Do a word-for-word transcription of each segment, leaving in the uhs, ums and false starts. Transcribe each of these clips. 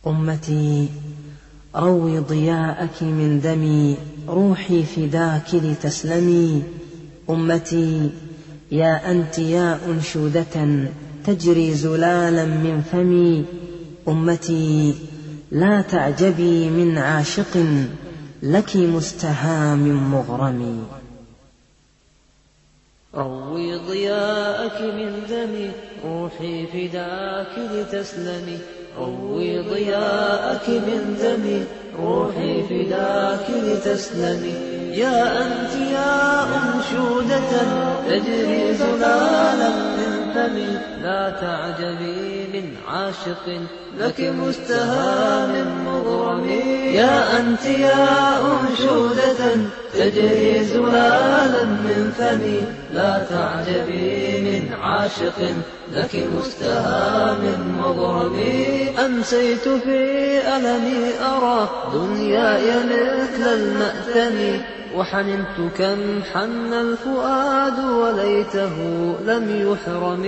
أمتي روي ضياءك من دمي، روحي فداك لتسلمي. أمتي يا أنت يا أنشودة تجري زلالا من فمي. أمتي لا تعجبي من عاشق لك مستهام مغرم. روي ضياءك من دمي، روحي فداك لتسلمي. روي ضياءك من دمي، روحي فداك لتسلمي. يا أنت يا أنشودة تجري زلالا من فمي، لا تعجبي من عاشق لك مستهام مغرم. يا أنت يا أنشودة تجري زلالا من فمي، لا تعجبي من عاشق لك مستهام مغرم. أمسيت في ألمي أرى دنياي مثل المأتم، وحننت كم حن الفؤاد وليته لم يحرم.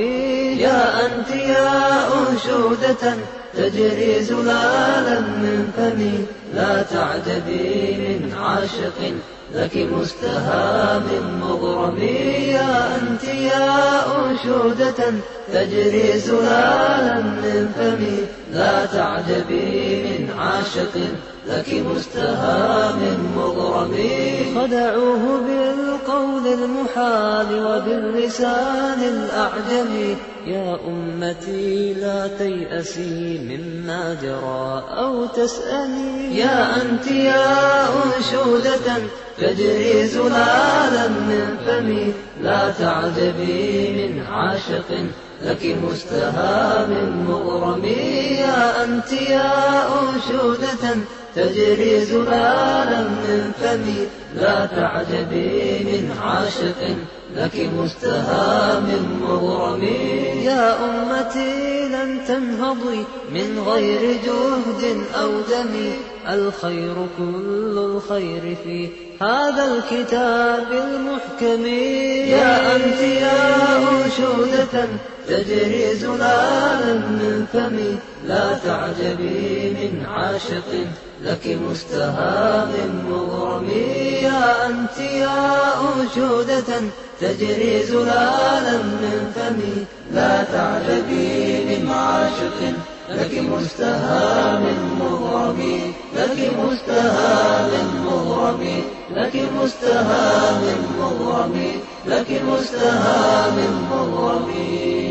يا أنت يا أنشودة تجري زلالا من فمي، لا تعجبي من عاشق لك مستهام مغرم. يا أنت يا أنشودة تجري زلالا من فمي، لا تعجبي من عاشق لك مستهام مغرم. خدعوه بالقول المحال وباللسان الأعجمي. يا أمتي لا تيأسي مما جرى أو تسأمي. يا أنت يا أنشودة تجري زلالا من فمي، لا تعجبي من عاشق لك مستهام مغرم. يا أنت يا أنشودة تجري زلالا من فمي، لا تعجبي من عاشق لك مستهام مغرم. يا أمتي لن تنهضي من غير جهد أو دم، الخير كل الخير في هذا الكتاب المحكم. يا أنت يا أنشودة تجري زلالا من فمي، لا تعجبي من عاشق لك مستهام مغرم. يا أنت يا أنشودة تجري زلالا من فمي، لا تعجبي من عاشق لك مستهام مغرم. لك مستهام مغرم. لك مستهام مغرم. لك مستهام مغرم.